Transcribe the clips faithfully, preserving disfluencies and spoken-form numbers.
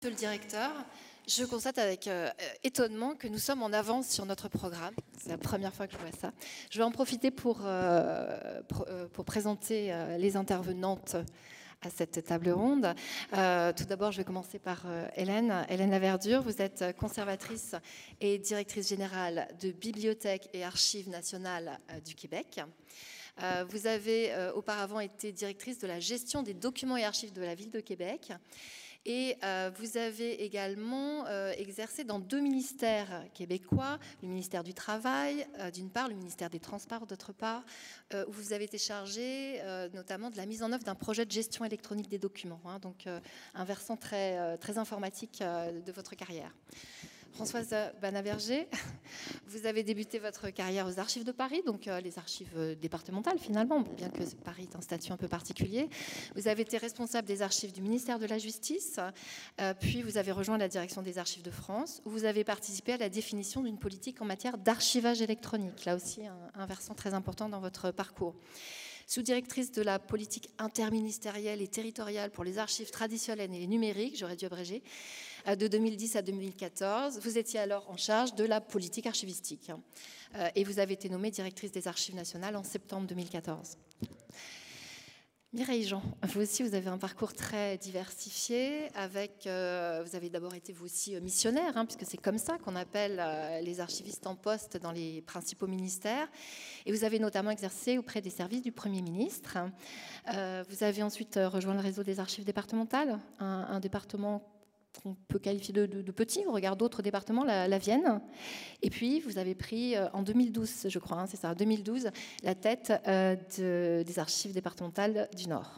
Monsieur le directeur, je constate avec euh, étonnement que nous sommes en avance sur notre programme. C'est la première fois que je vois ça. Je vais en profiter pour, euh, pour, euh, pour présenter euh, les intervenantes à cette table ronde. Euh, tout d'abord, je vais commencer par euh, Hélène. Hélène Laverdure, vous êtes conservatrice et directrice générale de Bibliothèque et Archives nationales euh, du Québec. Euh, vous avez euh, auparavant été directrice de la gestion des documents et archives de la Ville de Québec. Et euh, vous avez également euh, exercé dans deux ministères québécois, le ministère du Travail, euh, d'une part, le ministère des Transports, d'autre part, euh, où vous avez été chargé euh, notamment de la mise en œuvre d'un projet de gestion électronique des documents, hein, donc euh, un versant très, euh, très informatique euh, de votre carrière. Françoise Banaberger, vous avez débuté votre carrière aux Archives de Paris, donc euh, les archives euh, départementales finalement, bien que Paris est un statut un peu particulier. Vous avez été responsable des archives du ministère de la Justice, euh, puis vous avez rejoint la direction des Archives de France, où vous avez participé à la définition d'une politique en matière d'archivage électronique, là aussi un, un versant très important dans votre parcours. Sous-directrice de la politique interministérielle et territoriale pour les archives traditionnelles et numériques, j'aurais dû abréger, de deux mille dix à deux mille quatorze. Vous étiez alors en charge de la politique archivistique et vous avez été nommée directrice des Archives nationales en septembre deux mille quatorze. Mireille Jean, vous aussi, vous avez un parcours très diversifié. Avec, euh, vous avez d'abord été vous aussi missionnaire, hein, puisque c'est comme ça qu'on appelle euh, les archivistes en poste dans les principaux ministères. Et vous avez notamment exercé auprès des services du Premier ministre. Euh, vous avez ensuite rejoint le réseau des archives départementales, un, un département qu'on peut qualifier de, de, de petit, on regarde d'autres départements, la, la Vienne. Et puis, vous avez pris euh, en deux mille douze, je crois, hein, c'est ça, deux mille douze, la tête euh, de, des archives départementales du Nord.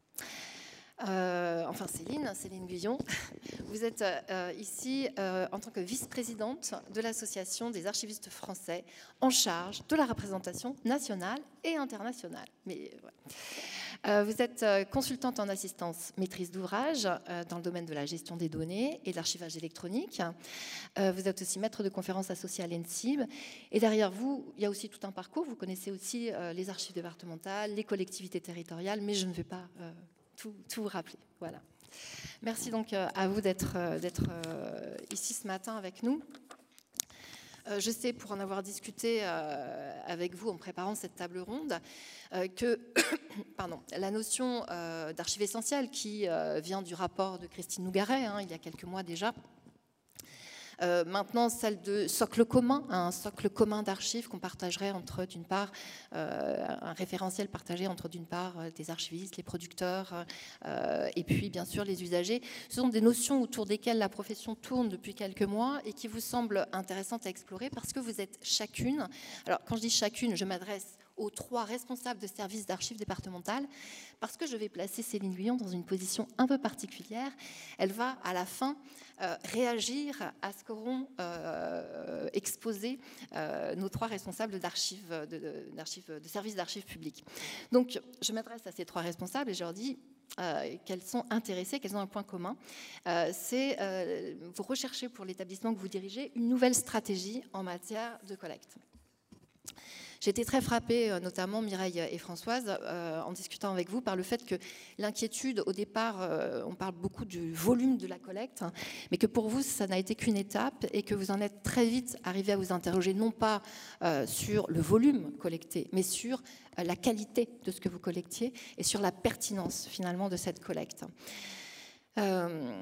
Euh, enfin, Céline, Céline Guyon, vous êtes euh, ici euh, en tant que vice-présidente de l'Association des archivistes français en charge de la représentation nationale et internationale. Mais, euh, ouais. Euh, vous êtes euh, consultante en assistance maîtrise d'ouvrage euh, dans le domaine de la gestion des données et de l'archivage électronique. Euh, vous êtes aussi maître de conférences associée à l'E N S I B. Et derrière vous, il y a aussi tout un parcours. Vous connaissez aussi euh, les archives départementales, les collectivités territoriales, mais je ne vais pas euh, tout, tout vous rappeler. Voilà. Merci donc euh, à vous d'être euh, d'être euh, ici ce matin avec nous. Euh, je sais, pour en avoir discuté euh, avec vous en préparant cette table ronde, euh, que pardon, la notion euh, d'archive essentielle qui euh, vient du rapport de Christine Nougaret, hein, il y a quelques mois déjà, Euh, maintenant, celle de socle commun, un socle commun d'archives qu'on partagerait entre, d'une part, euh, un référentiel partagé entre, d'une part, des archivistes, les producteurs, euh, et puis, bien sûr, les usagers. Ce sont des notions autour desquelles la profession tourne depuis quelques mois et qui vous semblent intéressantes à explorer parce que vous êtes chacune. Alors, quand je dis chacune, je m'adresse aux trois responsables de services d'archives départementales, parce que je vais placer Céline Guyon dans une position un peu particulière. Elle va, à la fin, euh, réagir à ce qu'auront euh, exposé euh, nos trois responsables d'archives, de, de, d'archives, de services d'archives publiques. Donc, je m'adresse à ces trois responsables et je leur dis euh, qu'elles sont intéressées, qu'elles ont un point commun. Euh, c'est, euh, vous recherchez pour l'établissement que vous dirigez une nouvelle stratégie en matière de collecte. J'ai été très frappée, notamment Mireille et Françoise, euh, en discutant avec vous, par le fait que l'inquiétude, au départ, euh, on parle beaucoup du volume de la collecte, hein, mais que pour vous, ça n'a été qu'une étape et que vous en êtes très vite arrivé à vous interroger, non pas euh, sur le volume collecté, mais sur euh, la qualité de ce que vous collectiez et sur la pertinence, finalement, de cette collecte. Euh,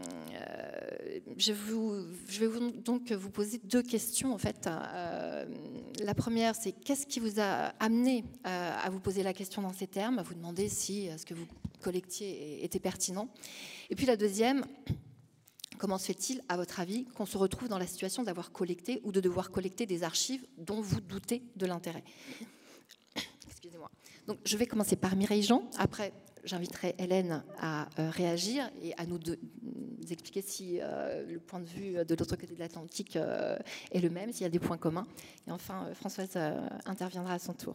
je, vous, je vais vous, donc vous poser deux questions en fait. Euh, la première, c'est qu'est-ce qui vous a amené euh, à vous poser la question dans ces termes, à vous demander si ce que vous collectiez était pertinent. Et puis la deuxième, comment se fait-il, à votre avis, qu'on se retrouve dans la situation d'avoir collecté ou de devoir collecter des archives dont vous doutez de l'intérêt? Excusez-moi. Donc je vais commencer par Mireille Jean, après j'inviterai Hélène à euh, réagir et à nous, de, nous expliquer si euh, le point de vue de l'autre côté de l'Atlantique euh, est le même, s'il y a des points communs. Et enfin, euh, Françoise euh, interviendra à son tour.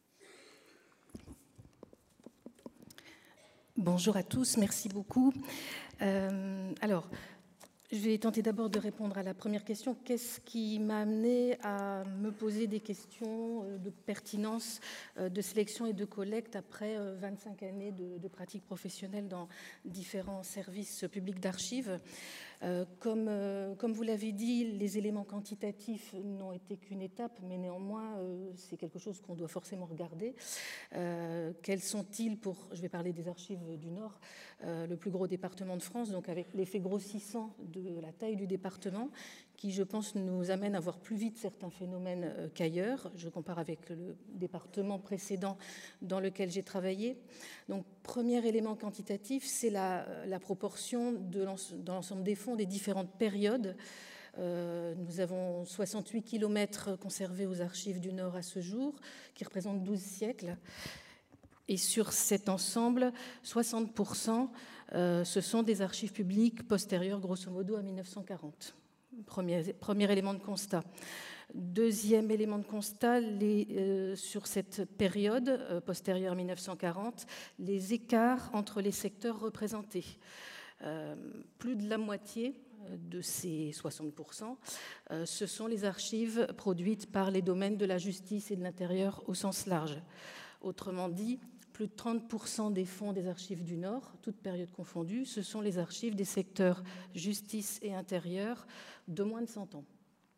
Bonjour à tous, merci beaucoup. Euh, alors, je vais tenter d'abord de répondre à la première question. Qu'est-ce qui m'a amené à me poser des questions de pertinence de sélection et de collecte après vingt-cinq années de, de pratique professionnelle dans différents services publics d'archives? Euh, comme, euh, comme vous l'avez dit, les éléments quantitatifs n'ont été qu'une étape, mais néanmoins, euh, c'est quelque chose qu'on doit forcément regarder. Euh, quels sont-ils pour, je vais parler des archives du Nord, euh, le plus gros département de France, donc avec l'effet grossissant de la taille du département, qui, je pense, nous amène à voir plus vite certains phénomènes euh, qu'ailleurs. Je compare avec le département précédent dans lequel j'ai travaillé. Donc, premier élément quantitatif, c'est la, la proportion de dans l'ensemble des fonds des différentes périodes. Euh, nous avons soixante-huit kilomètres conservés aux archives du Nord à ce jour, qui représentent douze siècles. Et sur cet ensemble, soixante pour cent, euh, ce sont des archives publiques postérieures, grosso modo, à mille neuf cent quarante. Premier, premier élément de constat. Deuxième élément de constat, les, euh, sur cette période euh, postérieure à mille neuf cent quarante, les écarts entre les secteurs représentés. Euh, plus de la moitié de ces soixante pour cent, euh, ce sont les archives produites par les domaines de la justice et de l'intérieur au sens large. Autrement dit, plus de trente pour cent des fonds des archives du Nord, toutes périodes confondues, ce sont les archives des secteurs justice et intérieur de moins de cent ans.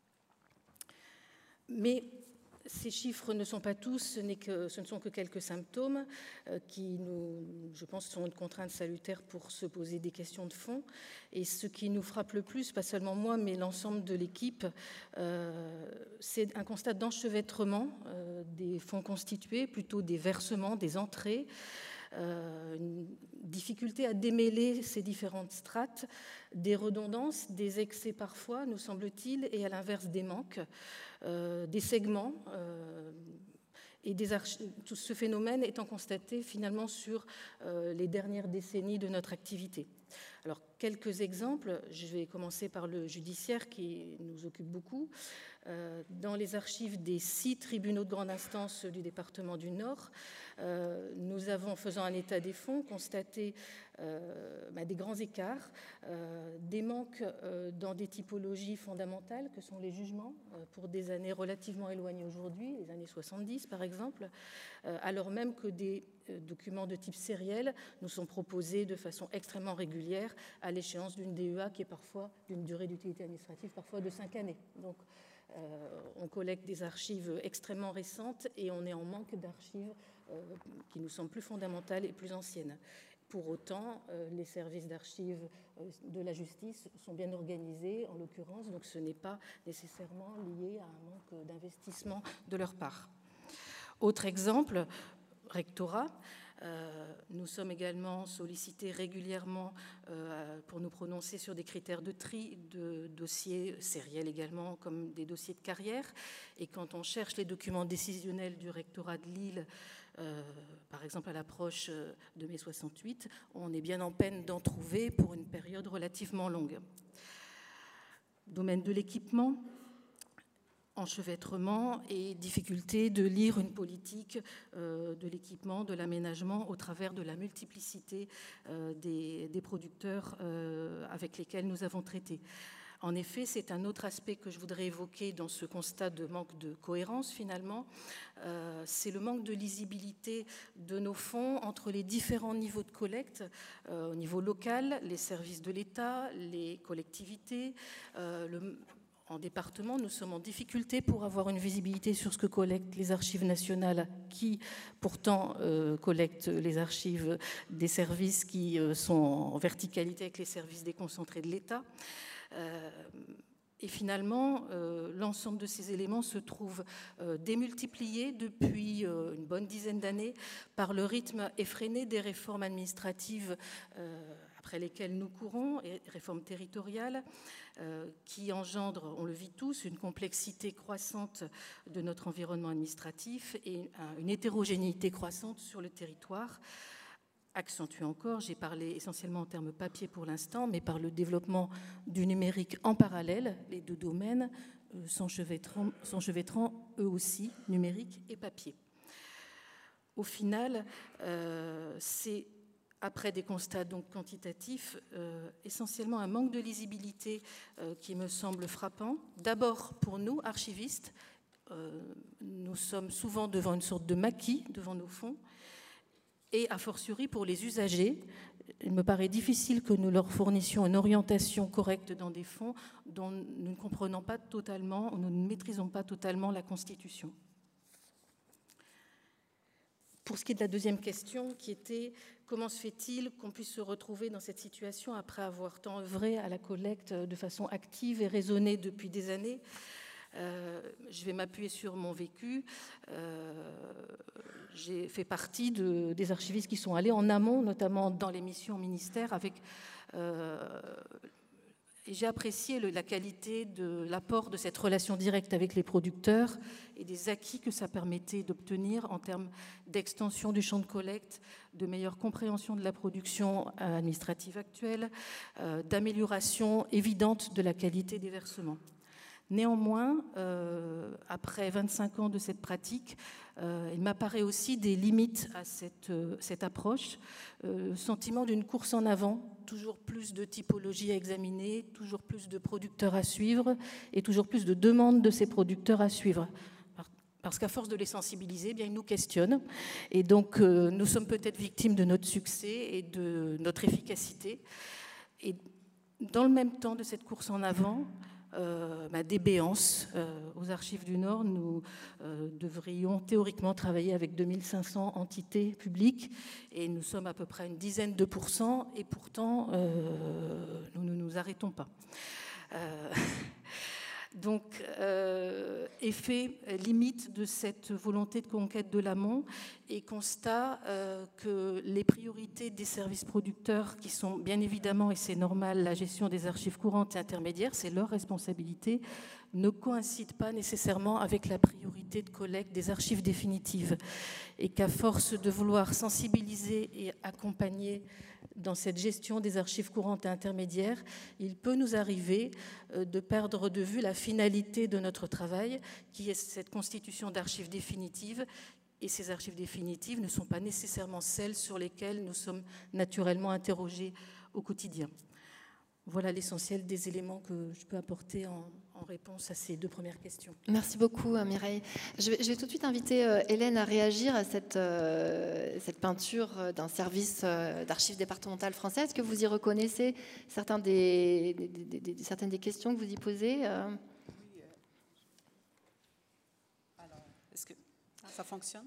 Mais ces chiffres ne sont pas tous, ce, n'est que, ce ne sont que quelques symptômes euh, qui, nous, je pense, sont une contrainte salutaire pour se poser des questions de fond. Et ce qui nous frappe le plus, pas seulement moi, mais l'ensemble de l'équipe, euh, c'est un constat d'enchevêtrement euh, des fonds constitués, plutôt des versements, des entrées, euh, une difficulté à démêler ces différentes strates, des redondances, des excès parfois, nous semble-t-il, et à l'inverse des manques. Euh, des segments euh, et des tout ce phénomène étant constaté finalement sur euh, les dernières décennies de notre activité. Alors, quelques exemples. Je vais commencer par le judiciaire qui nous occupe beaucoup. Euh, dans les archives des six tribunaux de grande instance du département du Nord, euh, nous avons, en faisant un état des fonds, constaté euh, bah, des grands écarts, euh, des manques euh, dans des typologies fondamentales que sont les jugements, euh, pour des années relativement éloignées aujourd'hui, les années soixante-dix par exemple, euh, alors même que des euh, documents de type sériel nous sont proposés de façon extrêmement régulière à l'échéance d'une D E A qui est parfois d'une durée d'utilité administrative parfois de cinq années. Donc, Euh, on collecte des archives extrêmement récentes et on est en manque d'archives euh, qui nous semblent plus fondamentales et plus anciennes. Pour autant, euh, les services d'archives euh, de la justice sont bien organisés, en l'occurrence, donc ce n'est pas nécessairement lié à un manque d'investissement de leur part. Autre exemple, rectorat. Euh, nous sommes également sollicités régulièrement euh, pour nous prononcer sur des critères de tri de dossiers sériels également, comme des dossiers de carrière. Et quand on cherche les documents décisionnels du rectorat de Lille, euh, par exemple à l'approche de mai soixante-huit, on est bien en peine d'en trouver pour une période relativement longue. Domaine de l'équipement, enchevêtrement et difficulté de lire une politique euh, de l'équipement, de l'aménagement au travers de la multiplicité euh, des, des producteurs euh, avec lesquels nous avons traité. En effet, c'est un autre aspect que je voudrais évoquer dans ce constat de manque de cohérence finalement. Euh, c'est le manque de lisibilité de nos fonds entre les différents niveaux de collecte, euh, au niveau local, les services de l'État, les collectivités, euh, le En département, nous sommes en difficulté pour avoir une visibilité sur ce que collectent les archives nationales qui, pourtant, euh, collectent les archives des services qui euh, sont en verticalité avec les services déconcentrés de l'État. Euh, et finalement, euh, l'ensemble de ces éléments se trouve euh, démultiplié depuis euh, une bonne dizaine d'années par le rythme effréné des réformes administratives euh, après lesquelles nous courons, et réformes territoriales, euh, qui engendrent, on le vit tous, une complexité croissante de notre environnement administratif et une hétérogénéité croissante sur le territoire. Accentué encore, j'ai parlé essentiellement en termes papier pour l'instant, mais par le développement du numérique en parallèle, les deux domaines euh, s'enchevêtrant, s'enchevêtrant eux aussi, numérique et papier. Au final, euh, c'est après des constats donc quantitatifs, euh, essentiellement un manque de lisibilité euh, qui me semble frappant. D'abord pour nous, archivistes, euh, nous sommes souvent devant une sorte de maquis devant nos fonds, et a fortiori pour les usagers, il me paraît difficile que nous leur fournissions une orientation correcte dans des fonds dont nous ne comprenons pas totalement, nous ne maîtrisons pas totalement la Constitution. Pour ce qui est de la deuxième question, qui était comment se fait-il qu'on puisse se retrouver dans cette situation après avoir tant œuvré à la collecte de façon active et raisonnée depuis des années? Euh, je vais m'appuyer sur mon vécu. Euh, j'ai fait partie de, des archivistes qui sont allés en amont, notamment dans les missions ministères, avec... Euh, Et j'ai apprécié le, la qualité de l'apport de cette relation directe avec les producteurs et des acquis que ça permettait d'obtenir en termes d'extension du champ de collecte, de meilleure compréhension de la production administrative actuelle, euh, d'amélioration évidente de la qualité des versements. Néanmoins, euh, après vingt-cinq ans de cette pratique, euh, il m'apparaît aussi des limites à cette, euh, cette approche, euh, sentiment d'une course en avant, toujours plus de typologies à examiner, toujours plus de producteurs à suivre et toujours plus de demandes de ces producteurs à suivre. Parce qu'à force de les sensibiliser, eh bien, ils nous questionnent. Et donc, euh, nous sommes peut-être victimes de notre succès et de notre efficacité. Et dans le même temps de cette course en avant, Euh, ma débéance euh, aux Archives du Nord, nous euh, devrions théoriquement travailler avec deux mille cinq cents entités publiques et nous sommes à peu près une dizaine de pourcents et pourtant euh, nous ne nous arrêtons pas. Euh, donc, euh, effet limite de cette volonté de conquête de l'amont et constat euh, que les priorités des services producteurs, qui sont bien évidemment, et c'est normal, la gestion des archives courantes et intermédiaires, c'est leur responsabilité, ne coïncident pas nécessairement avec la priorité de collecte des archives définitives. Et qu'à force de vouloir sensibiliser et accompagner dans cette gestion des archives courantes et intermédiaires, il peut nous arriver de perdre de vue la finalité de notre travail, qui est cette constitution d'archives définitives. Et ces archives définitives ne sont pas nécessairement celles sur lesquelles nous sommes naturellement interrogés au quotidien. Voilà l'essentiel des éléments que je peux apporter en, en réponse à ces deux premières questions. Merci beaucoup, Mireille. Je vais, je vais tout de suite inviter euh, Hélène à réagir à cette, euh, cette peinture d'un service euh, d'archives départementales françaises. Est-ce que vous y reconnaissez certains des, des, des, des, des, certaines des questions que vous y posez euh... Oui. Euh... Alors, est-ce que ça fonctionne?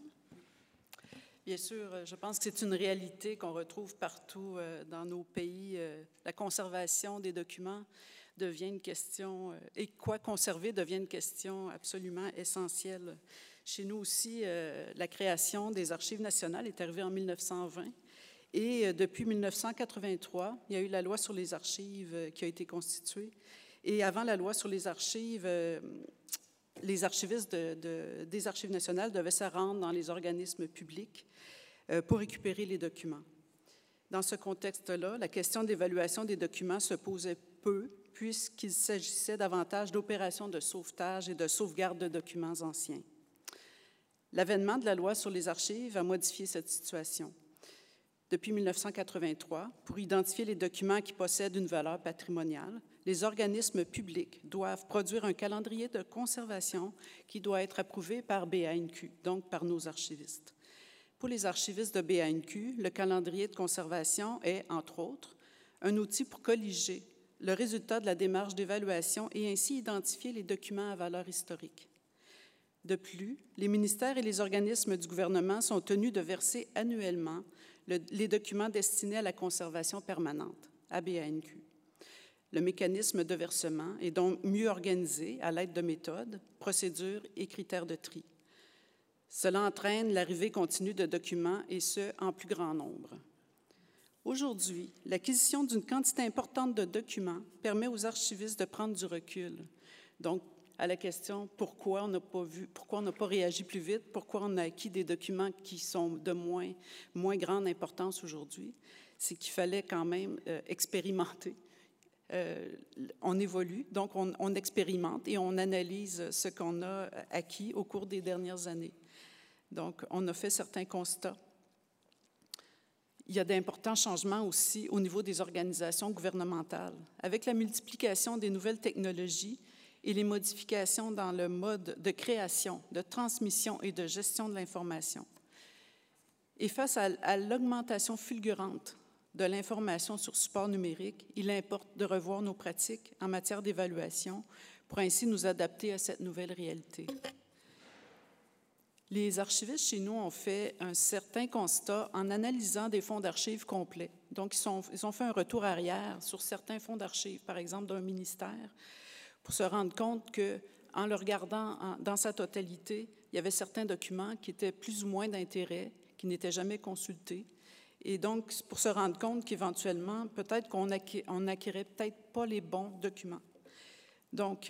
Bien sûr, je pense que c'est une réalité qu'on retrouve partout dans nos pays. La conservation des documents devient une question, et quoi conserver devient une question absolument essentielle. Chez nous aussi, la création des Archives nationales est arrivée en mille neuf cent vingt. Et depuis mille neuf cent quatre-vingt-trois, il y a eu la loi sur les archives qui a été constituée. Et avant la loi sur les archives, les archivistes de, de, des Archives nationales devaient se rendre dans les organismes publics euh, pour récupérer les documents. Dans ce contexte-là, la question d'évaluation des documents se posait peu, puisqu'il s'agissait davantage d'opérations de sauvetage et de sauvegarde de documents anciens. L'avènement de la loi sur les archives a modifié cette situation. Depuis mille neuf cent quatre-vingt-trois, pour identifier les documents qui possèdent une valeur patrimoniale, les organismes publics doivent produire un calendrier de conservation qui doit être approuvé par B A N Q, donc par nos archivistes. Pour les archivistes de B A N Q, le calendrier de conservation est, entre autres, un outil pour colliger le résultat de la démarche d'évaluation et ainsi identifier les documents à valeur historique. De plus, les ministères et les organismes du gouvernement sont tenus de verser annuellement le, les documents destinés à la conservation permanente, à B A N Q. Le mécanisme de versement est donc mieux organisé à l'aide de méthodes, procédures et critères de tri. Cela entraîne l'arrivée continue de documents, et ce, en plus grand nombre. Aujourd'hui, l'acquisition d'une quantité importante de documents permet aux archivistes de prendre du recul. Donc, à la question pourquoi on n'a pas vu, pourquoi on n'a pas réagi plus vite, pourquoi on a acquis des documents qui sont de moins, moins grande importance aujourd'hui, c'est qu'il fallait quand même euh, expérimenter. Euh, on évolue, donc on, on expérimente et on analyse ce qu'on a acquis au cours des dernières années. Donc, on a fait certains constats. Il y a d'importants changements aussi au niveau des organisations gouvernementales. Avec la multiplication des nouvelles technologies et les modifications dans le mode de création, de transmission et de gestion de l'information. Et face à, à l'augmentation fulgurante de l'information sur support numérique, il importe de revoir nos pratiques en matière d'évaluation pour ainsi nous adapter à cette nouvelle réalité. Les archivistes chez nous ont fait un certain constat en analysant des fonds d'archives complets. Donc, ils, sont, ils ont fait un retour arrière sur certains fonds d'archives, par exemple d'un ministère, pour se rendre compte qu'en le regardant en, dans sa totalité, il y avait certains documents qui étaient plus ou moins d'intérêt, qui n'étaient jamais consultés. Et donc, pour se rendre compte qu'éventuellement, peut-être qu'on n'acquérait peut-être pas les bons documents. Donc,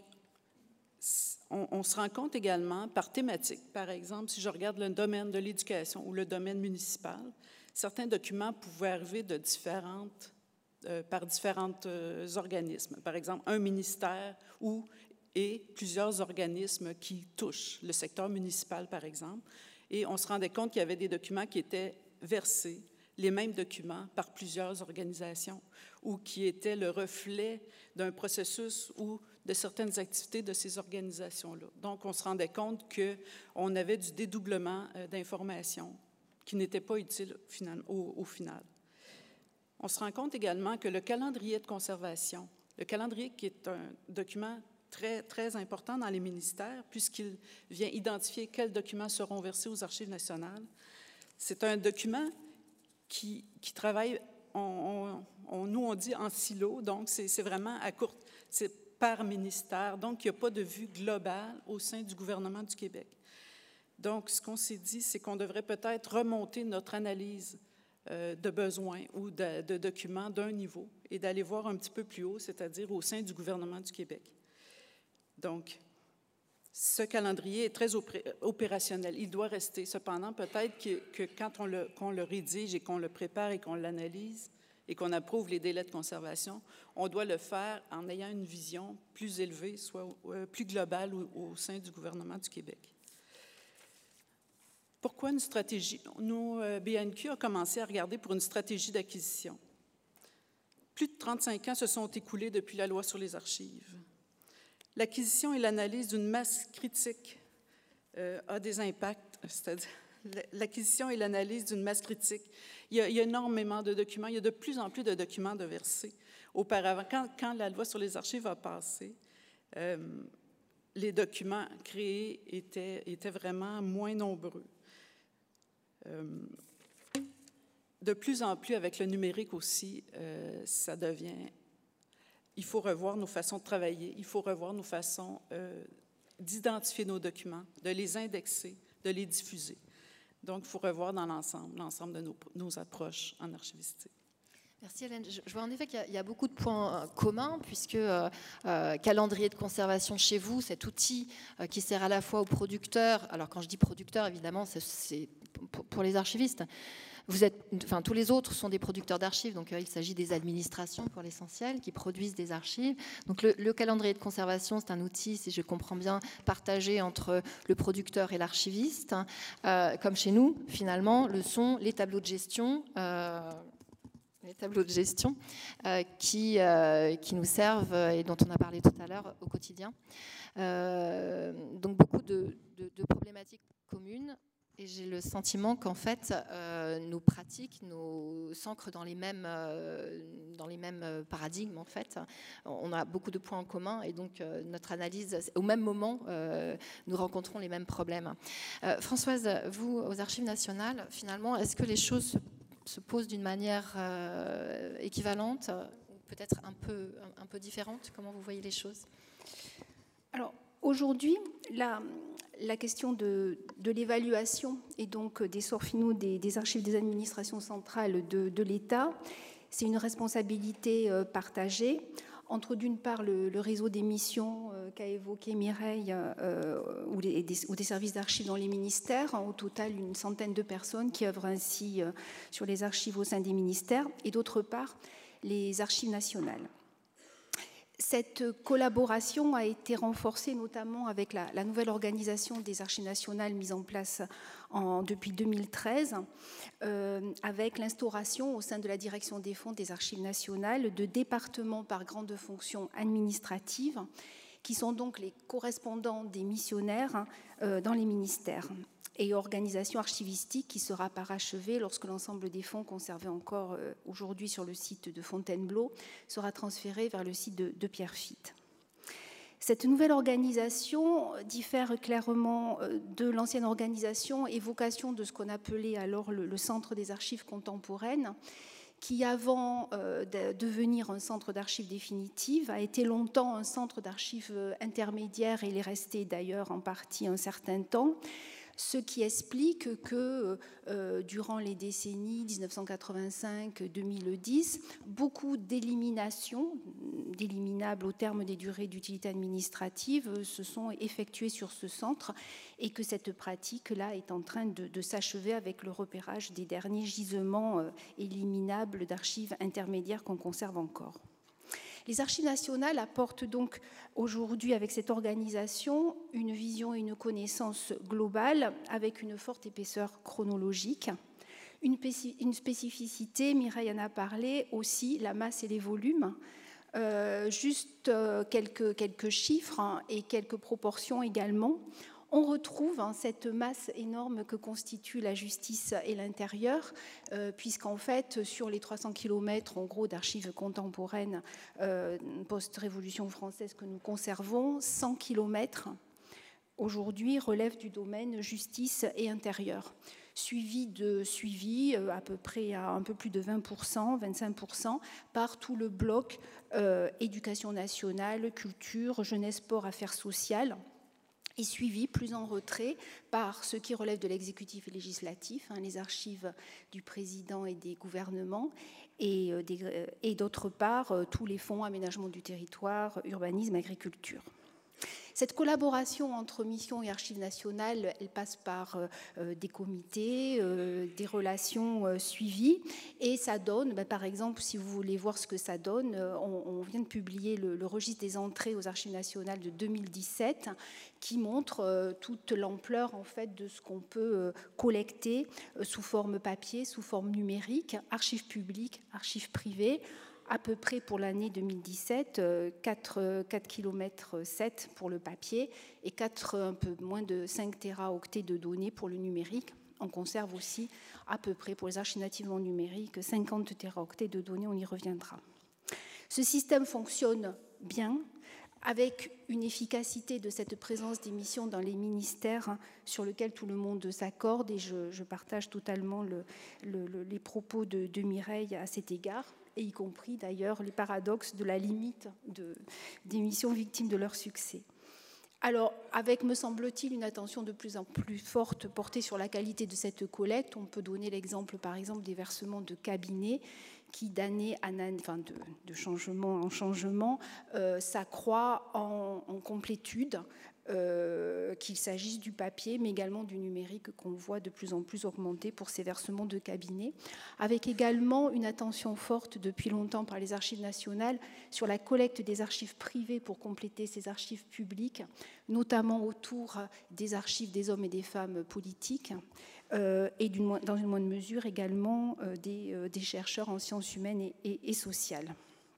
On, on se rend compte également par thématique. Par exemple, si je regarde le domaine de l'éducation ou le domaine municipal, certains documents pouvaient arriver de différentes, euh, par différents euh, organismes. Par exemple, un ministère ou et plusieurs organismes qui touchent le secteur municipal, par exemple. Et on se rendait compte qu'il y avait des documents qui étaient versés, les mêmes documents, par plusieurs organisations, ou qui étaient le reflet d'un processus ou de certaines activités de ces organisations-là. Donc, on se rendait compte qu'on avait du dédoublement d'informations qui n'était pas utile au, au final. On se rend compte également que le calendrier de conservation, le calendrier qui est un document très, très important dans les ministères, puisqu'il vient identifier quels documents seront versés aux Archives nationales, c'est un document qui, qui travaille, on, on, on, nous on dit en silo, donc c'est vraiment à courte, c'est par ministère, donc il n'y a pas de vue globale au sein du gouvernement du Québec. Donc, ce qu'on s'est dit, c'est qu'on devrait peut-être remonter notre analyse euh, de besoins ou de, de documents d'un niveau et d'aller voir un petit peu plus haut, c'est-à-dire au sein du gouvernement du Québec. Donc, ce calendrier est très opérationnel. Il doit rester. Cependant, peut-être que, que quand on le, qu'on le rédige et qu'on le prépare et qu'on l'analyse, et qu'on approuve les délais de conservation, on doit le faire en ayant une vision plus élevée, soit euh, plus globale au, au sein du gouvernement du Québec. Pourquoi une stratégie? Nous, euh, B N Q a commencé à regarder pour une stratégie d'acquisition. Plus de trente-cinq ans se sont écoulés depuis la loi sur les archives. L'acquisition et l'analyse d'une masse critique euh, a des impacts, c'est-à-dire l'acquisition et l'analyse d'une masse critique. Il y, a, il y a énormément de documents, il y a de plus en plus de documents de versés. Auparavant, quand, quand la loi sur les archives a passé, euh, les documents créés étaient, étaient vraiment moins nombreux. Euh, de plus en plus, avec le numérique aussi, euh, ça devient... Il faut revoir nos façons de travailler, il faut revoir nos façons euh, d'identifier nos documents, de les indexer, de les diffuser. Donc, il faut revoir dans l'ensemble, l'ensemble de nos, nos approches en archivistique. Merci Hélène. Je, je vois en effet qu'il y, y a beaucoup de points communs, puisque euh, euh, calendrier de conservation chez vous, cet outil euh, qui sert à la fois aux producteurs, alors quand je dis producteurs, évidemment, c'est pour, pour les archivistes. Vous êtes, enfin, tous les autres sont des producteurs d'archives, donc euh, il s'agit des administrations pour l'essentiel qui produisent des archives. Donc le, le calendrier de conservation, c'est un outil, si je comprends bien, partagé entre le producteur et l'archiviste. Euh, comme chez nous, finalement, le sont les tableaux de gestion. Euh, les tableaux de gestion euh, qui, euh, qui nous servent et dont on a parlé tout à l'heure au quotidien. Euh, donc beaucoup de, de, de problématiques communes. Et j'ai le sentiment qu'en fait, euh, nos pratiques nous s'ancrent dans les mêmes, euh, dans les mêmes paradigmes. En fait, on a beaucoup de points en commun, et donc euh, notre analyse, au même moment, euh, nous rencontrons les mêmes problèmes. Euh, Françoise, vous, aux Archives nationales, finalement, est-ce que les choses se, se posent d'une manière euh, équivalente, ou peut-être un peu, un, un peu différente? Comment vous voyez les choses? Alors, aujourd'hui, la... La question de, de l'évaluation et donc des sorts finaux des, des archives des administrations centrales de, de l'État, c'est une responsabilité partagée entre, d'une part, le, le réseau des missions euh, qu'a évoqué Mireille, euh, ou, les, des, ou des services d'archives dans les ministères, au total une centaine de personnes qui œuvrent ainsi euh, sur les archives au sein des ministères, et d'autre part, les archives nationales. Cette collaboration a été renforcée notamment avec la, la nouvelle organisation des Archives nationales mise en place en, depuis deux mille treize, euh, avec l'instauration au sein de la direction des fonds des Archives nationales de départements par grande fonction administrative, qui sont donc les correspondants des missionnaires euh, dans les ministères. et organisation archivistique qui sera parachevée lorsque l'ensemble des fonds conservés encore euh, aujourd'hui sur le site de Fontainebleau sera transféré vers le site de, de Pierrefitte. Cette nouvelle organisation diffère clairement de l'ancienne organisation et vocation de ce qu'on appelait alors le, le Centre des archives contemporaines, qui avant euh, de devenir un centre d'archives définitive a été longtemps un centre d'archives intermédiaire et il est resté d'ailleurs en partie un certain temps, ce qui explique que euh, durant les décennies dix-neuf cent quatre-vingt-cinq à deux mille dix, beaucoup d'éliminations, d'éliminables au terme des durées d'utilité administrative, se sont effectuées sur ce centre et que cette pratique-là est en train de, de s'achever avec le repérage des derniers gisements euh, éliminables d'archives intermédiaires qu'on conserve encore. Les Archives nationales apportent donc aujourd'hui, avec cette organisation, une vision et une connaissance globale avec une forte épaisseur chronologique. Une, une spécificité, Mireille en a parlé, aussi la masse et les volumes. Euh, juste euh, quelques, quelques chiffres hein, et quelques proportions également. On retrouve hein, cette masse énorme que constitue la justice et l'intérieur, euh, puisqu'en fait, sur les trois cents kilomètres en gros d'archives contemporaines euh, post-révolution française que nous conservons, cent kilomètres aujourd'hui relèvent du domaine justice et intérieur, suivi de suivi euh, à peu près à un peu plus de vingt pour cent, vingt-cinq pour cent par tout le bloc euh, éducation nationale, culture, jeunesse, sport, affaires sociales, et suivi plus en retrait par ce qui relève de l'exécutif et législatif, hein, les archives du président et des gouvernements, et, euh, des, et d'autre part euh, tous les fonds aménagement du territoire, urbanisme, agriculture. Cette collaboration entre missions et archives nationales, elle passe par euh, des comités, euh, des relations euh, suivies, et ça donne, ben, par exemple, si vous voulez voir ce que ça donne, euh, on, on vient de publier le, le registre des entrées aux archives nationales de deux mille dix-sept, qui montre euh, toute l'ampleur en fait de ce qu'on peut euh, collecter euh, sous forme papier, sous forme numérique, archives publiques, archives privées. À peu près pour l'année deux mille dix-sept, quatre kilomètres sept pour le papier et quatre, un peu moins de cinq téraoctets de données pour le numérique. On conserve aussi à peu près pour les archives nativement numériques cinquante téraoctets de données, on y reviendra. Ce système fonctionne bien, avec une efficacité de cette présence des missions dans les ministères sur lequel tout le monde s'accorde, et je, je partage totalement le, le, le, les propos de, de Mireille à cet égard, et y compris d'ailleurs les paradoxes de la limite de, des missions victimes de leur succès. Alors, avec, me semble-t-il, une attention de plus en plus forte portée sur la qualité de cette collecte, on peut donner l'exemple, par exemple, des versements de cabinets qui, d'année en année, enfin de, de changement en changement, euh, s'accroît en, en complétude, euh, qu'il s'agisse du papier, mais également du numérique qu'on voit de plus en plus augmenter pour ces versements de cabinets, avec également une attention forte depuis longtemps par les archives nationales sur la collecte des archives privées pour compléter ces archives publiques, notamment autour des archives des hommes et des femmes politiques, euh, et d'une, dans une moindre mesure également euh, des, euh, des chercheurs en sciences humaines et, et, et sociales.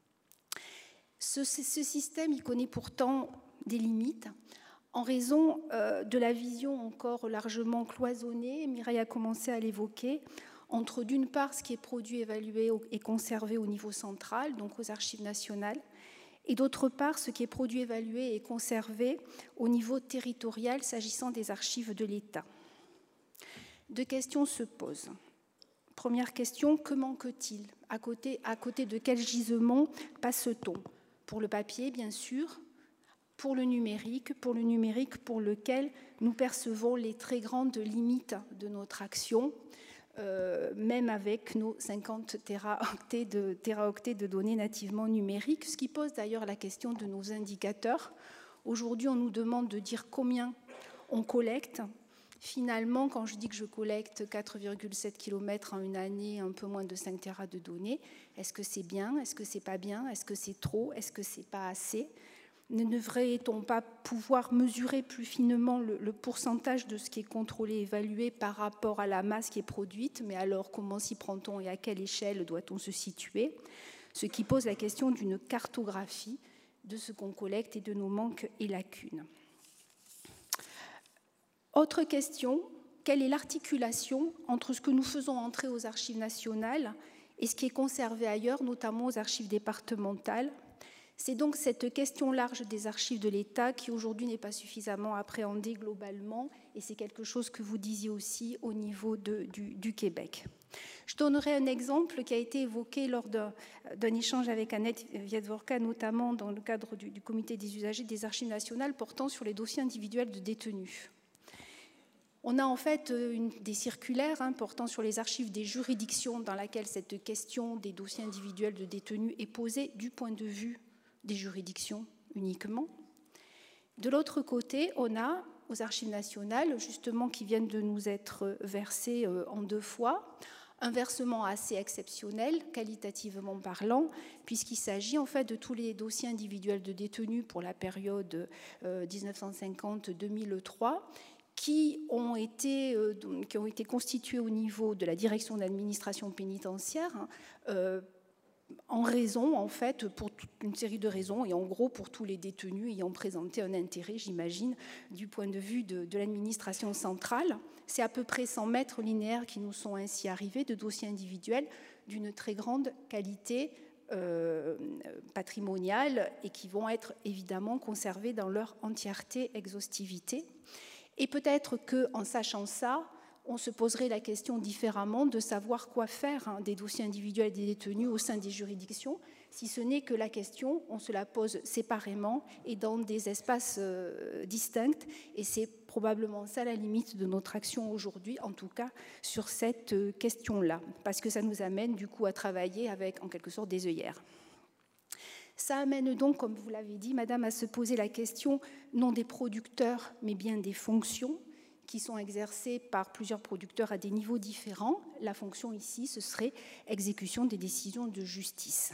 Ce, ce système, il connaît pourtant des limites, en raison euh, de la vision encore largement cloisonnée, Mireille a commencé à l'évoquer, entre d'une part ce qui est produit, évalué et conservé au niveau central, donc aux archives nationales, et d'autre part ce qui est produit, évalué et conservé au niveau territorial s'agissant des archives de l'État. Deux questions se posent. Première question, que manque-t-il ? À côté, à côté de quel gisement passe-t-on ? Pour le papier, bien sûr, pour le numérique, pour le numérique pour lequel nous percevons les très grandes limites de notre action, euh, même avec nos cinquante téraoctets de, téraoctets de données nativement numériques, ce qui pose d'ailleurs la question de nos indicateurs. Aujourd'hui, on nous demande de dire combien on collecte. Finalement, quand je dis que je collecte quatre virgule sept kilomètres en une année, un peu moins de cinq téra de données, est-ce que c'est bien ? Est-ce que c'est pas bien ? Est-ce que c'est trop ? Est-ce que c'est pas assez ? Ne devrait-on pas pouvoir mesurer plus finement le, le pourcentage de ce qui est contrôlé, évalué par rapport à la masse qui est produite ? Mais alors, comment s'y prend-on et à quelle échelle doit-on se situer ? Ce qui pose la question d'une cartographie de ce qu'on collecte et de nos manques et lacunes. Autre question, quelle est l'articulation entre ce que nous faisons entrer aux archives nationales et ce qui est conservé ailleurs, notamment aux archives départementales. C'est donc cette question large des archives de l'État qui aujourd'hui n'est pas suffisamment appréhendée globalement, et c'est quelque chose que vous disiez aussi au niveau de, du, du Québec. Je donnerai un exemple qui a été évoqué lors d'un, d'un échange avec Annette Viedvorka, notamment dans le cadre du, du comité des usagers des archives nationales portant sur les dossiers individuels de détenus. On a en fait une, des circulaires hein, portant sur les archives des juridictions dans laquelle cette question des dossiers individuels de détenus est posée du point de vue des juridictions uniquement. De l'autre côté, on a aux archives nationales, justement, qui viennent de nous être versées en deux fois, un versement assez exceptionnel, qualitativement parlant, puisqu'il s'agit en fait de tous les dossiers individuels de détenus pour la période dix-neuf cent cinquante à deux mille trois, qui ont été, qui ont été constitués au niveau de la direction d'administration pénitentiaire, euh, en raison, en fait, pour toute une série de raisons, et en gros pour tous les détenus ayant présenté un intérêt, j'imagine, du point de vue de, de l'administration centrale. C'est à peu près cent mètres linéaires qui nous sont ainsi arrivés de dossiers individuels d'une très grande qualité euh, patrimoniale et qui vont être évidemment conservés dans leur entièreté, exhaustivité. Et peut-être qu'en sachant ça, on se poserait la question différemment de savoir quoi faire hein, des dossiers individuels des détenus au sein des juridictions, si ce n'est que la question, on se la pose séparément et dans des espaces euh, distincts. Et c'est probablement ça la limite de notre action aujourd'hui, en tout cas sur cette euh, question-là, parce que ça nous amène du coup à travailler avec en quelque sorte des œillères. Ça amène donc, comme vous l'avez dit, Madame, à se poser la question non des producteurs, mais bien des fonctions qui sont exercées par plusieurs producteurs à des niveaux différents. La fonction ici, ce serait exécution des décisions de justice.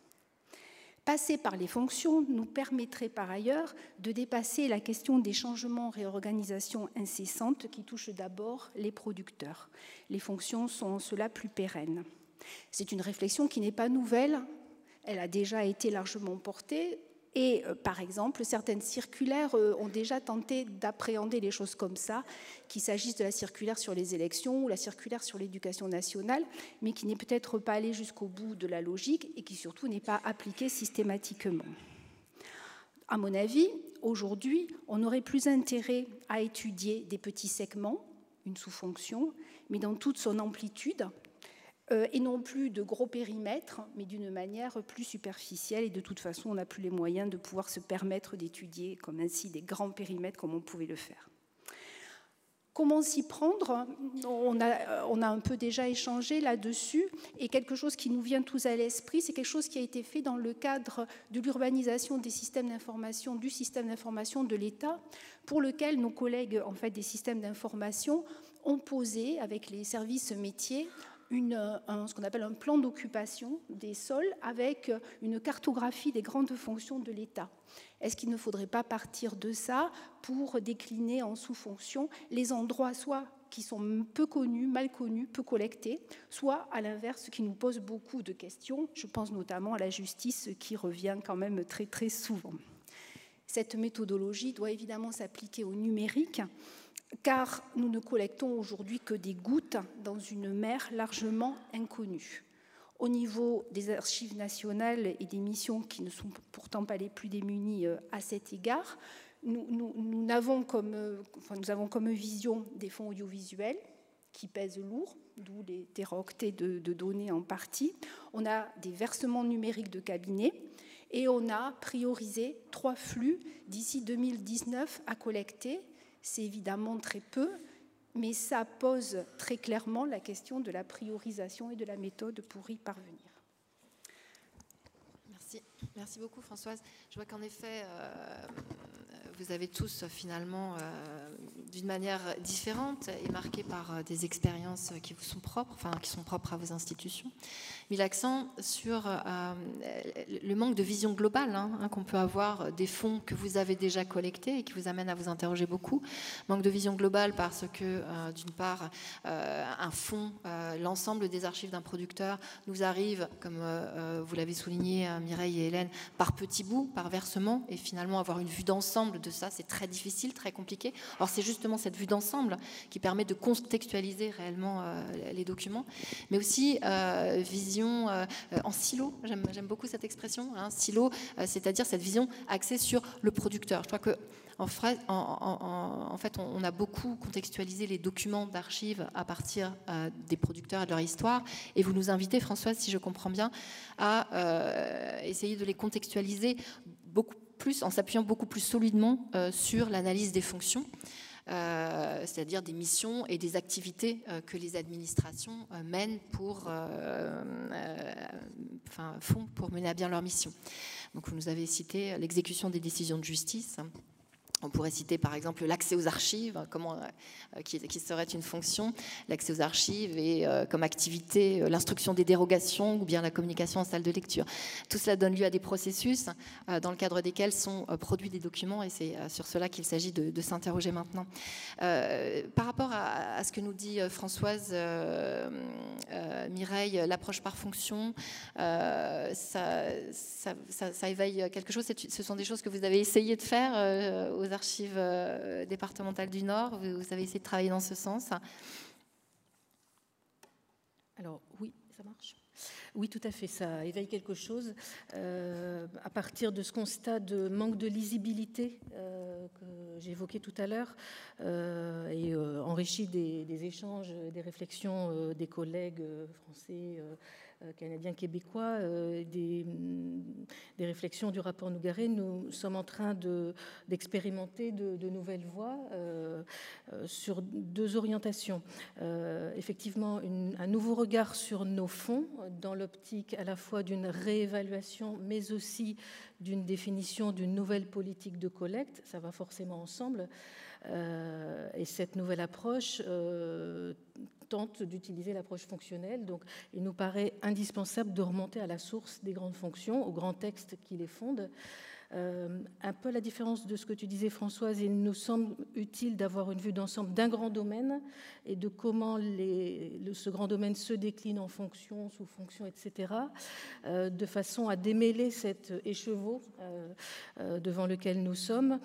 Passer par les fonctions nous permettrait par ailleurs de dépasser la question des changements, réorganisations incessantes qui touchent d'abord les producteurs. Les fonctions sont en cela plus pérennes. C'est une réflexion qui n'est pas nouvelle, elle a déjà été largement portée. Et euh, par exemple, certaines circulaires euh, ont déjà tenté d'appréhender les choses comme ça, qu'il s'agisse de la circulaire sur les élections ou la circulaire sur l'éducation nationale, mais qui n'est peut-être pas allée jusqu'au bout de la logique et qui surtout n'est pas appliquée systématiquement. À mon avis, aujourd'hui, on aurait plus intérêt à étudier des petits segments, une sous-fonction, mais dans toute son amplitude, Euh, et non plus de gros périmètres, mais d'une manière plus superficielle. Et de toute façon, on n'a plus les moyens de pouvoir se permettre d'étudier comme ainsi des grands périmètres comme on pouvait le faire. Comment s'y prendre ? on a, on a un peu déjà échangé là-dessus, et quelque chose qui nous vient tous à l'esprit, c'est quelque chose qui a été fait dans le cadre de l'urbanisation des systèmes d'information, du système d'information de l'État, pour lequel nos collègues en fait, des systèmes d'information ont posé, avec les services métiers, Une, un, ce qu'on appelle un plan d'occupation des sols avec une cartographie des grandes fonctions de l'État. Est-ce qu'il ne faudrait pas partir de ça pour décliner en sous-fonctions les endroits soit qui sont peu connus, mal connus, peu collectés, soit à l'inverse qui nous pose beaucoup de questions. Je pense notamment à la justice qui revient quand même très très souvent. Cette méthodologie doit évidemment s'appliquer au numérique, car nous ne collectons aujourd'hui que des gouttes dans une mer largement inconnue. Au niveau des archives nationales et des missions qui ne sont pourtant pas les plus démunies à cet égard, nous, nous, nous, avons, comme, enfin, nous avons comme vision des fonds audiovisuels qui pèsent lourd, d'où les téraoctets de, de données en partie. On a des versements numériques de cabinets et on a priorisé trois flux d'ici deux mille dix-neuf à collecter. C'est évidemment très peu, mais ça pose très clairement la question de la priorisation et de la méthode pour y parvenir. Merci, merci beaucoup Françoise. Je vois qu'en effet, euh, vous avez tous finalement, euh, d'une manière différente et marquée par des expériences qui vous sont propres, enfin qui sont propres à vos institutions, mis l'accent sur euh, le manque de vision globale hein, hein, qu'on peut avoir des fonds que vous avez déjà collectés et qui vous amènent à vous interroger beaucoup. Manque de vision globale parce que, euh, d'une part, euh, un fonds, euh, l'ensemble des archives d'un producteur nous arrive, comme euh, vous l'avez souligné, Mireille et Hélène, par petits bouts, par versement, et finalement avoir une vue d'ensemble de ça, c'est très difficile, très compliqué. Alors c'est justement cette vue d'ensemble qui permet de contextualiser réellement euh, les documents, mais aussi euh, vision euh, en silo, j'aime, j'aime beaucoup cette expression, hein, silo, euh, c'est-à-dire cette vision axée sur le producteur. Je crois que En, en, en, en fait, on a beaucoup contextualisé les documents d'archives à partir euh, des producteurs et de leur histoire. Et vous nous invitez, Françoise, si je comprends bien, à euh, essayer de les contextualiser beaucoup plus, en s'appuyant beaucoup plus solidement euh, sur l'analyse des fonctions, euh, c'est-à-dire des missions et des activités euh, que les administrations euh, mènent pour, euh, euh, enfin, font pour mener à bien leur mission. Donc, vous nous avez cité l'exécution des décisions de justice. On pourrait citer par exemple l'accès aux archives, comment, euh, qui, qui serait une fonction, l'accès aux archives et euh, comme activité euh, l'instruction des dérogations ou bien la communication en salle de lecture. Tout cela donne lieu à des processus euh, dans le cadre desquels sont euh, produits des documents et c'est euh, sur cela qu'il s'agit de, de s'interroger maintenant. Euh, par rapport à, à ce que nous dit euh, Françoise, euh, euh, Mireille, l'approche par fonction, euh, ça, ça, ça, ça éveille quelque chose. Ce sont des choses que vous avez essayé de faire euh, aux archives euh, départementales du Nord. Vous, vous avez essayé de travailler dans ce sens. Alors oui, ça marche. Oui, tout à fait, ça éveille quelque chose. Euh, à partir de ce constat de manque de lisibilité euh, que j'évoquais tout à l'heure, euh, et euh, enrichi des, des échanges, des réflexions euh, des collègues euh, français, euh, canadiens, québécois, euh, des, des réflexions du rapport Nougaret, nous sommes en train de, d'expérimenter de, de nouvelles voies euh, euh, sur deux orientations. Euh, effectivement, une, un nouveau regard sur nos fonds, dans l'optique à la fois d'une réévaluation, mais aussi d'une définition d'une nouvelle politique de collecte. Ça va forcément ensemble. Euh, et cette nouvelle approche euh, tente d'utiliser l'approche fonctionnelle. Donc, il nous paraît indispensable de remonter à la source des grandes fonctions, aux grands textes qui les fondent. Euh, un peu à la différence de ce que tu disais, Françoise, il nous semble utile d'avoir une vue d'ensemble d'un grand domaine et de comment les, le, ce grand domaine se décline en fonctions, sous-fonctions, et cetera, euh, de façon à démêler cet écheveau euh, euh, devant lequel nous sommes.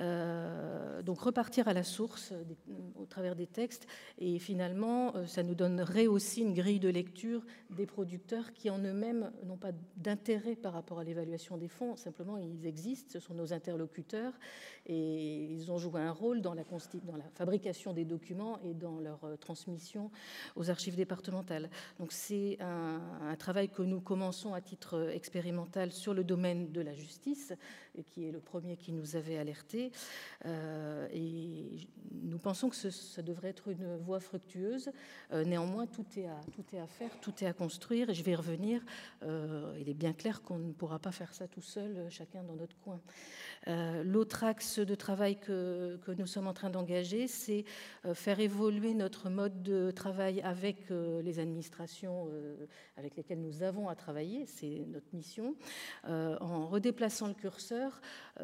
Euh, donc repartir à la source des, au travers des textes et finalement, euh, ça nous donnerait aussi une grille de lecture des producteurs qui en eux-mêmes n'ont pas d'intérêt par rapport à l'évaluation des fonds, simplement ils existent. Ce sont nos interlocuteurs et ils ont joué un rôle dans la, dans la fabrication des documents et dans leur transmission aux archives départementales. Donc c'est un, un travail que nous commençons à titre expérimental sur le domaine de la justice, qui est le premier qui nous avait alertés. Euh, et nous pensons que ce, ça devrait être une voie fructueuse. Euh, néanmoins, tout est, à, tout est à faire, tout est à construire, et je vais y revenir. Euh, il est bien clair qu'on ne pourra pas faire ça tout seul, chacun dans notre coin. Euh, l'autre axe de travail que, que nous sommes en train d'engager, c'est euh, faire évoluer notre mode de travail avec euh, les administrations euh, avec lesquelles nous avons à travailler, c'est notre mission, euh, en redéplaçant le curseur.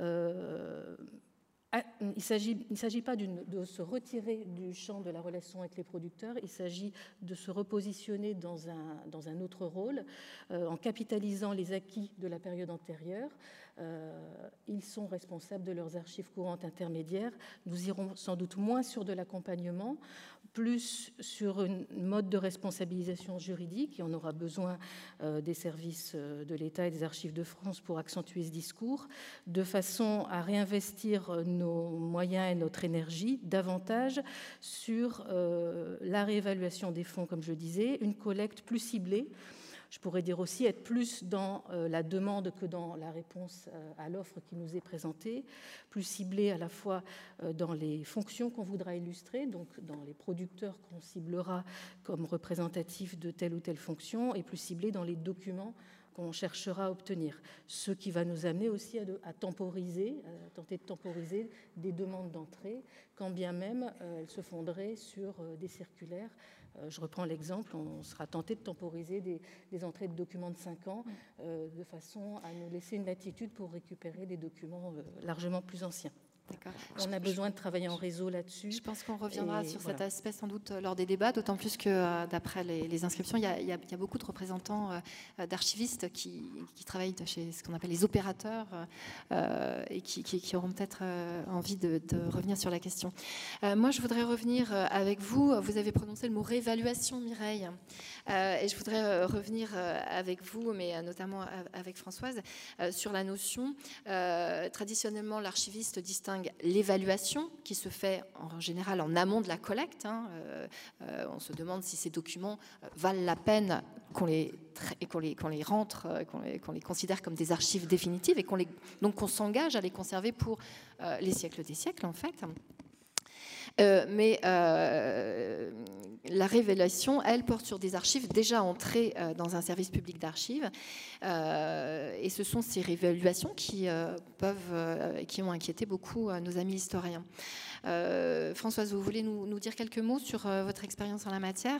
Euh, Il ne s'agit, il s'agit pas d'une, de se retirer du champ de la relation avec les producteurs, il s'agit de se repositionner dans un, dans un autre rôle, euh, en capitalisant les acquis de la période antérieure. Euh, ils sont responsables de leurs archives courantes intermédiaires. Nous irons sans doute moins sur de l'accompagnement, plus sur un mode de responsabilisation juridique, et on aura besoin euh, des services de l'État et des archives de France pour accentuer ce discours, de façon à réinvestir nos moyens et notre énergie davantage sur euh, la réévaluation des fonds, comme je disais, une collecte plus ciblée. Je pourrais dire aussi être plus dans euh, la demande que dans la réponse euh, à l'offre qui nous est présentée, plus ciblée à la fois euh, dans les fonctions qu'on voudra illustrer, donc dans les producteurs qu'on ciblera comme représentatifs de telle ou telle fonction, et plus ciblée dans les documents qu'on cherchera à obtenir. Ce qui va nous amener aussi à, de, à temporiser, à tenter de temporiser des demandes d'entrée, quand bien même euh, elles se fonderaient sur euh, des circulaires. Euh, je reprends l'exemple, on sera tenté de temporiser des, des entrées de documents de cinq ans euh, de façon à nous laisser une latitude pour récupérer des documents euh, largement plus anciens. On a besoin de travailler en réseau là-dessus. Je pense qu'on reviendra Et sur voilà. cet aspect sans doute lors des débats, d'autant plus que euh, d'après les, les inscriptions, il y, a, il, y a, il y a beaucoup de représentants euh, d'archivistes qui, qui travaillent chez ce qu'on appelle les opérateurs euh, et qui, qui, qui auront peut-être euh, envie de, de revenir sur la question. Euh, moi, je voudrais revenir avec vous. Vous avez prononcé le mot réévaluation, Mireille, euh, et je voudrais revenir avec vous, mais notamment avec Françoise, euh, sur la notion. Euh, traditionnellement, l'archiviste distingue l'évaluation qui se fait en général en amont de la collecte. Hein. Euh, euh, on se demande si ces documents valent la peine qu'on les, qu'on les, qu'on les rentre, qu'on les, qu'on les considère comme des archives définitives et qu'on les, donc qu'on s'engage à les conserver pour euh, les siècles des siècles, en fait. Euh, mais euh, la révélation, elle, porte sur des archives déjà entrées euh, dans un service public d'archives. Euh, et ce sont ces réévaluations qui, euh, peuvent, euh, qui ont inquiété beaucoup euh, nos amis historiens. Euh, Françoise, vous voulez nous, nous dire quelques mots sur euh, votre expérience en la matière ?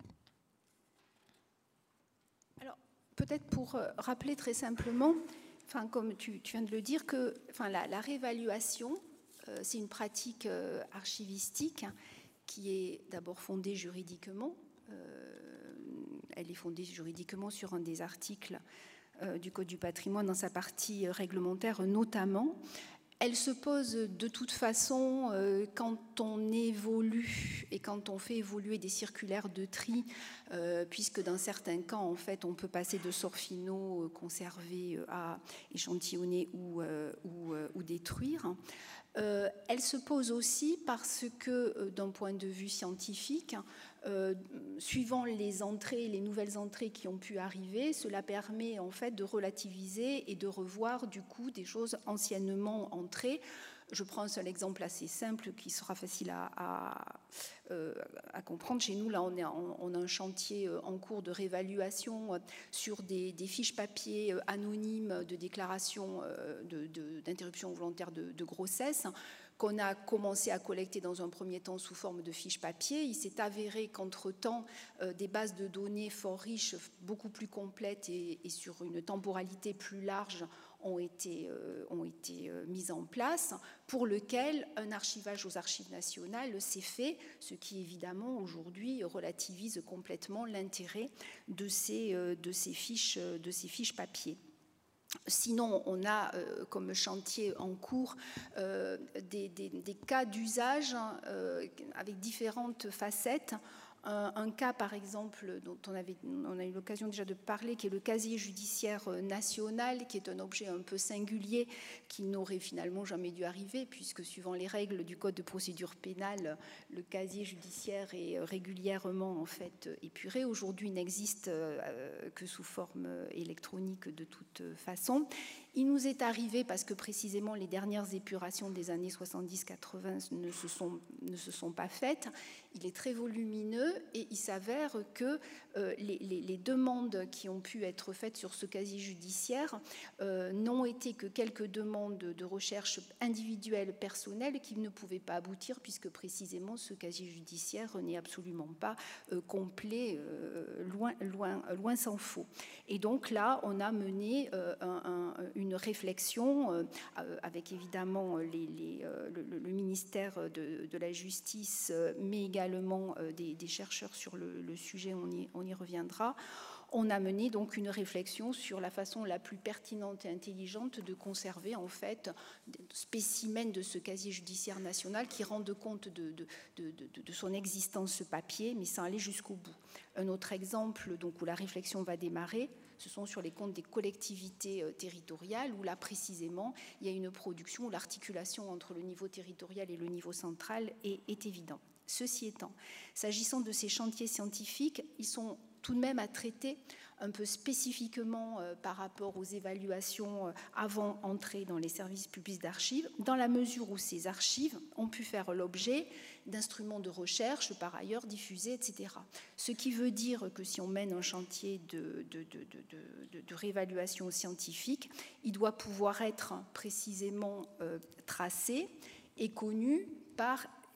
Alors, peut-être pour euh, rappeler très simplement, enfin, comme tu, tu viens de le dire, que enfin, la, la réévaluation, c'est une pratique archivistique qui est d'abord fondée juridiquement. Elle est fondée juridiquement sur un des articles du Code du patrimoine dans sa partie réglementaire notamment. Elle se pose de toute façon quand on évolue et quand on fait évoluer des circulaires de tri, puisque dans certains cas, en fait, on peut passer de sorts finaux conservés à échantillonner ou, ou, ou détruire. Euh, elle se pose aussi parce que, euh, d'un point de vue scientifique, euh, suivant les entrées, les nouvelles entrées qui ont pu arriver, cela permet en fait de relativiser et de revoir du coup des choses anciennement entrées. Je prends un seul exemple assez simple qui sera facile à, à, euh, à comprendre. Chez nous, là, on, est en, on a un chantier en cours de réévaluation sur des, des fiches papier anonymes de déclaration de, de, d'interruption volontaire de, de grossesse qu'on a commencé à collecter dans un premier temps sous forme de fiches papier. Il s'est avéré qu'entre-temps, euh, des bases de données fort riches, beaucoup plus complètes et, et sur une temporalité plus large ont été, euh, ont été euh, mises en place, pour lequel un archivage aux archives nationales s'est fait, ce qui évidemment aujourd'hui relativise complètement l'intérêt de ces, euh, de ces fiches, de ces fiches papier. Sinon, on a euh, comme chantier en cours euh, des, des, des cas d'usage euh, avec différentes facettes. Un, un cas, par exemple, dont on, avait, on a eu l'occasion déjà de parler, qui est le casier judiciaire national, qui est un objet un peu singulier qui n'aurait finalement jamais dû arriver, puisque suivant les règles du Code de procédure pénale, le casier judiciaire est régulièrement en fait épuré. Aujourd'hui, il n'existe euh, que sous forme électronique de toute façon. Il nous est arrivé, parce que précisément les dernières épurations des années soixante-dix quatre-vingts ne se sont, ne se sont pas faites, il est très volumineux et il s'avère que euh, les, les, les demandes qui ont pu être faites sur ce casier judiciaire euh, n'ont été que quelques demandes de recherche individuelles, personnelles, qui ne pouvaient pas aboutir, puisque précisément ce casier judiciaire n'est absolument pas euh, complet, euh, loin, loin, loin s'en faut. Et donc là, on a mené euh, un, un, une réflexion euh, avec évidemment les, les, euh, le, le ministère de, de la Justice, euh, mais également euh, des, des chercheurs sur le, le sujet, on y, on y reviendra. On a mené donc une réflexion sur la façon la plus pertinente et intelligente de conserver en fait des spécimens de ce casier judiciaire national qui rendent compte de, de, de, de, de son existence papier, mais sans aller jusqu'au bout. Un autre exemple donc, où la réflexion va démarrer, ce sont sur les comptes des collectivités territoriales, où là précisément il y a une production où l'articulation entre le niveau territorial et le niveau central est, est évidente. Ceci étant, s'agissant de ces chantiers scientifiques, ils sont tout de même à traiter un peu spécifiquement euh, par rapport aux évaluations euh, avant entrée dans les services publics d'archives, dans la mesure où ces archives ont pu faire l'objet d'instruments de recherche, par ailleurs diffusés, et cetera. Ce qui veut dire que si on mène un chantier de, de, de, de, de, de réévaluation scientifique, il doit pouvoir être précisément euh, tracé et connu par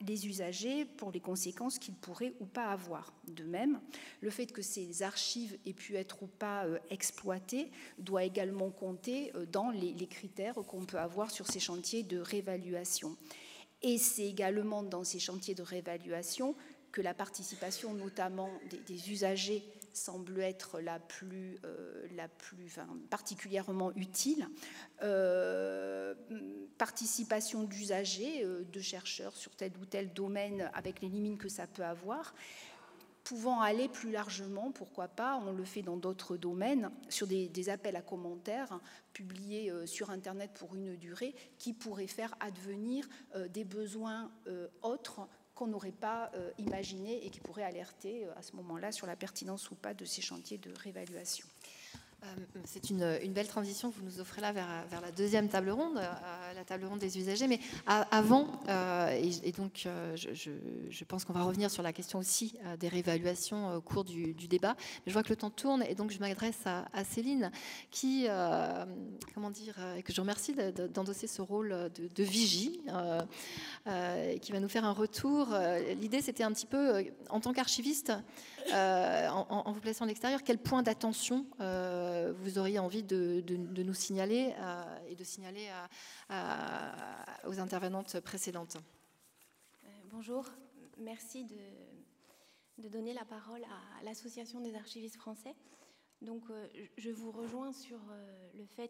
les usagers pour les conséquences qu'ils pourraient ou pas avoir. De même, le fait que ces archives aient pu être ou pas euh, exploitées doit également compter euh, dans les, les critères qu'on peut avoir sur ces chantiers de réévaluation. Et c'est également dans ces chantiers de réévaluation que la participation notamment des, des usagers semble être la plus, euh, la plus enfin, particulièrement utile. Euh, participation d'usagers, euh, de chercheurs sur tel ou tel domaine avec les limites que ça peut avoir, pouvant aller plus largement, pourquoi pas, on le fait dans d'autres domaines, sur des, des appels à commentaires publiés euh, sur Internet pour une durée qui pourraient faire advenir euh, des besoins euh, autres qu'on n'aurait pas euh, imaginé et qui pourraient alerter euh, à ce moment-là sur la pertinence ou pas de ces chantiers de réévaluation. C'est une, une belle transition que vous nous offrez là vers, vers la deuxième table ronde, euh, la table ronde des usagers. Mais à, avant, euh, et, et donc euh, je, je, je pense qu'on va revenir sur la question aussi euh, des réévaluations euh, au cours du, du débat. Mais je vois que le temps tourne et donc je m'adresse à, à Céline qui, euh, comment dire, euh, que je remercie de, de, d'endosser ce rôle de, de vigie, euh, euh, qui va nous faire un retour. Euh, l'idée, c'était un petit peu, euh, en tant qu'archiviste, euh, en, en vous plaçant à l'extérieur, quel point d'attention euh, vous auriez envie de, de, de nous signaler euh, et de signaler à, à, aux intervenantes précédentes. Euh, bonjour, merci de, de donner la parole à l'Association des archivistes français. Donc, euh, je vous rejoins sur euh, le fait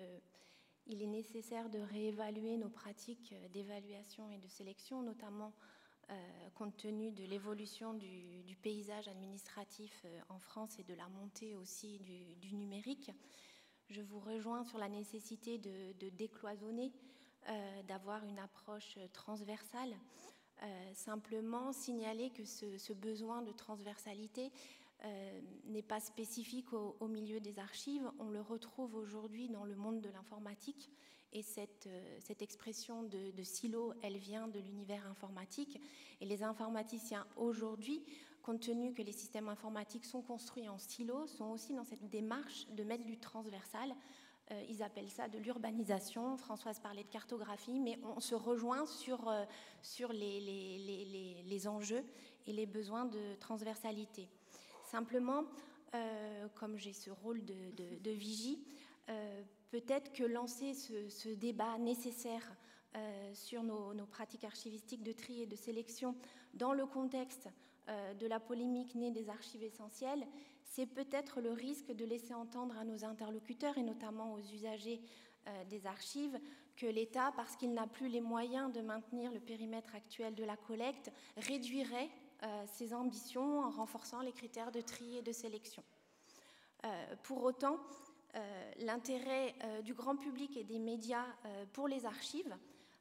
qu'il est nécessaire de réévaluer nos pratiques d'évaluation et de sélection, notamment Euh, compte tenu de l'évolution du, du paysage administratif euh, en France et de la montée aussi du, du numérique. Je vous rejoins sur la nécessité de, de décloisonner, euh, d'avoir une approche transversale. Euh, simplement signaler que ce, ce besoin de transversalité euh, n'est pas spécifique au, au milieu des archives. On le retrouve aujourd'hui dans le monde de l'informatique. Et cette, euh, cette expression de, de silo, elle vient de l'univers informatique. Et les informaticiens aujourd'hui, compte tenu que les systèmes informatiques sont construits en silo, sont aussi dans cette démarche de mettre du transversal. Euh, ils appellent ça de l'urbanisation. Françoise parlait de cartographie, mais on se rejoint sur, euh, sur les, les, les, les, les enjeux et les besoins de transversalité. Simplement, euh, comme j'ai ce rôle de, de, de vigie, euh, peut-être que lancer ce, ce débat nécessaire euh, sur nos, nos pratiques archivistiques de tri et de sélection dans le contexte euh, de la polémique née des archives essentielles, c'est peut-être le risque de laisser entendre à nos interlocuteurs et notamment aux usagers euh, des archives que l'État, parce qu'il n'a plus les moyens de maintenir le périmètre actuel de la collecte, réduirait euh, ses ambitions en renforçant les critères de tri et de sélection. Euh, pour autant, Euh, l'intérêt euh, du grand public et des médias euh, pour les archives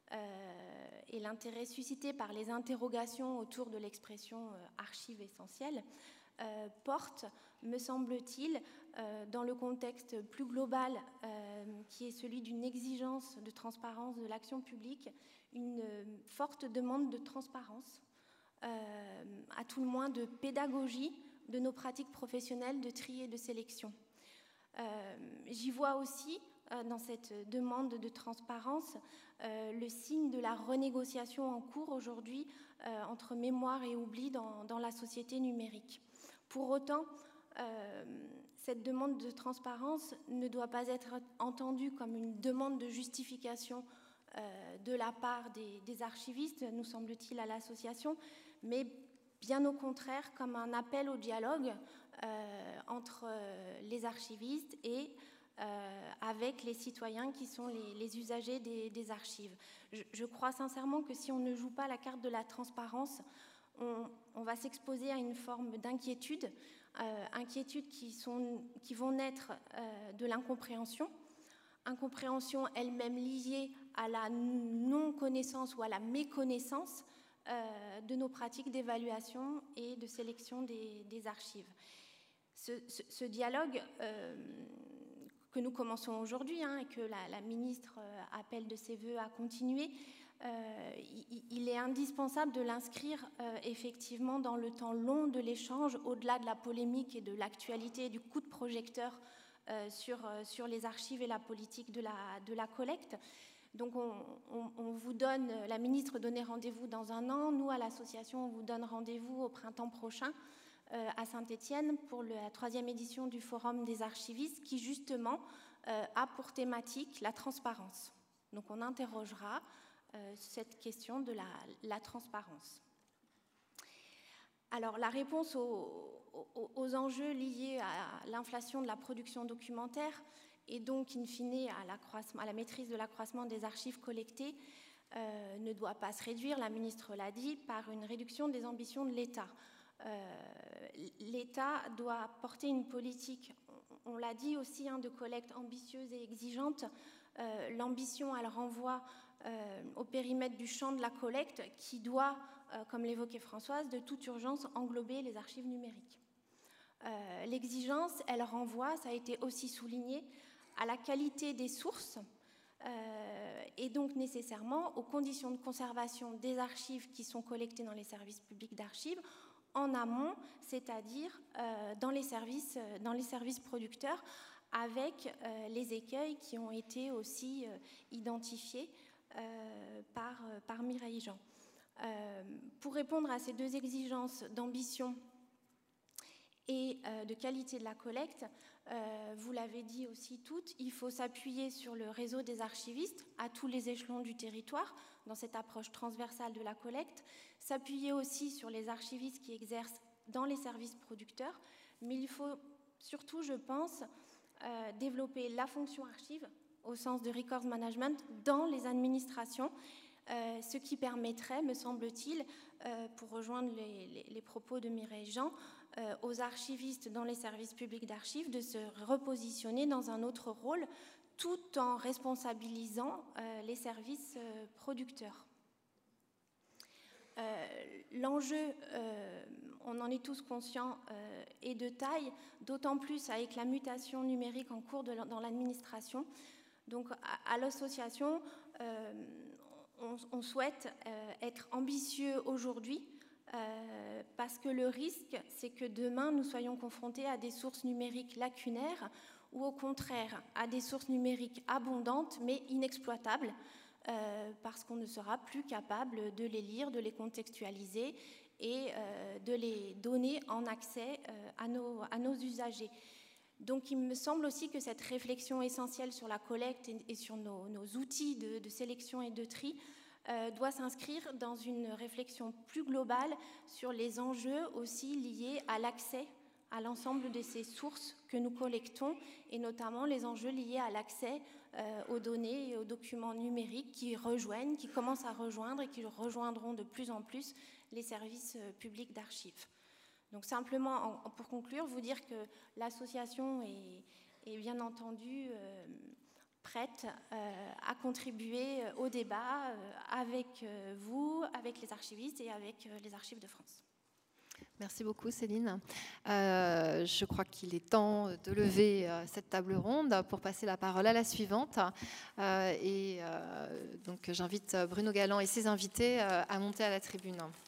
euh, et l'intérêt suscité par les interrogations autour de l'expression euh, archives essentielles euh, porte, me semble-t-il, euh, dans le contexte plus global euh, qui est celui d'une exigence de transparence de l'action publique, une euh, forte demande de transparence, euh, à tout le moins de pédagogie de nos pratiques professionnelles de tri et de sélection. Euh, j'y vois aussi, euh, dans cette demande de transparence, euh, le signe de la renégociation en cours aujourd'hui euh, entre mémoire et oubli dans, dans la société numérique. Pour autant, euh, cette demande de transparence ne doit pas être entendue comme une demande de justification euh, de la part des, des archivistes, nous semble-t-il, à l'association, mais bien au contraire comme un appel au dialogue euh, entre euh, les archivistes et euh, avec les citoyens qui sont les, les usagers des, des archives. Je, je crois sincèrement que si on ne joue pas la carte de la transparence, on, on va s'exposer à une forme d'inquiétude, euh, inquiétudes qui, sont, qui vont naître euh, de l'incompréhension, incompréhension elle-même liée à la non-connaissance ou à la méconnaissance Euh, de nos pratiques d'évaluation et de sélection des, des archives. Ce, ce, ce dialogue euh, que nous commençons aujourd'hui hein, et que la, la ministre euh, appelle de ses voeux à continuer, euh, il, il est indispensable de l'inscrire euh, effectivement dans le temps long de l'échange, au-delà de la polémique et de l'actualité et du coup de projecteur euh, sur, euh, sur les archives et la politique de la, de la collecte. Donc on, on, on vous donne, la ministre donnait rendez-vous dans un an, nous à l'association on vous donne rendez-vous au printemps prochain euh, à Saint-Étienne pour le, la troisième édition du Forum des archivistes qui justement euh, a pour thématique la transparence. Donc on interrogera euh, cette question de la, la transparence. Alors la réponse aux, aux, aux enjeux liés à l'inflation de la production documentaire et donc, in fine, à, l'accroissement, à la maîtrise de l'accroissement des archives collectées, euh, ne doit pas se réduire, la ministre l'a dit, par une réduction des ambitions de l'État. Euh, L'État doit porter une politique, on, on l'a dit aussi, hein, de collecte ambitieuse et exigeante. Euh, L'ambition, elle renvoie euh, au périmètre du champ de la collecte qui doit, euh, comme l'évoquait Françoise, de toute urgence englober les archives numériques. Euh, L'exigence, elle renvoie, ça a été aussi souligné, à la qualité des sources euh, et donc nécessairement aux conditions de conservation des archives qui sont collectées dans les services publics d'archives en amont, c'est-à-dire euh, dans les services, dans les services producteurs, avec euh, les écueils qui ont été aussi euh, identifiés euh, par, euh, par Mireille Jean. Euh, pour répondre à ces deux exigences d'ambition et euh, de qualité de la collecte, euh, vous l'avez dit aussi toutes, il faut s'appuyer sur le réseau des archivistes à tous les échelons du territoire, dans cette approche transversale de la collecte, s'appuyer aussi sur les archivistes qui exercent dans les services producteurs, mais il faut surtout, je pense, euh, développer la fonction archive, au sens de records management, dans les administrations, euh, ce qui permettrait, me semble-t-il, euh, pour rejoindre les, les, les propos de Mireille Jean, euh, aux archivistes dans les services publics d'archives de se repositionner dans un autre rôle, tout en responsabilisant euh, les services euh, producteurs. Euh, L'enjeu, euh, on en est tous conscients, euh, est de taille, d'autant plus avec la mutation numérique en cours de, dans l'administration. Donc à, à l'association, euh, on, on souhaite euh, être ambitieux aujourd'hui euh, parce que le risque, c'est que demain, nous soyons confrontés à des sources numériques lacunaires ou au contraire à des sources numériques abondantes mais inexploitables euh, parce qu'on ne sera plus capable de les lire, de les contextualiser et euh, de les donner en accès euh, à, nos, à nos usagers. Donc il me semble aussi que cette réflexion essentielle sur la collecte et, et sur nos, nos outils de, de sélection et de tri euh, doit s'inscrire dans une réflexion plus globale sur les enjeux aussi liés à l'accès à l'ensemble de ces sources que nous collectons et notamment les enjeux liés à l'accès euh, aux données et aux documents numériques qui rejoignent, qui commencent à rejoindre et qui rejoindront de plus en plus les services euh, publics d'archives. Donc simplement, en, pour conclure, vous dire que l'association est, est bien entendu euh, prête euh, à contribuer au débat euh, avec euh, vous, avec les archivistes et avec euh, les Archives de France. Merci beaucoup Céline. Euh, je crois qu'il est temps de lever euh, cette table ronde pour passer la parole à la suivante. Euh, et euh, donc j'invite Bruno Galland et ses invités euh, à monter à la tribune.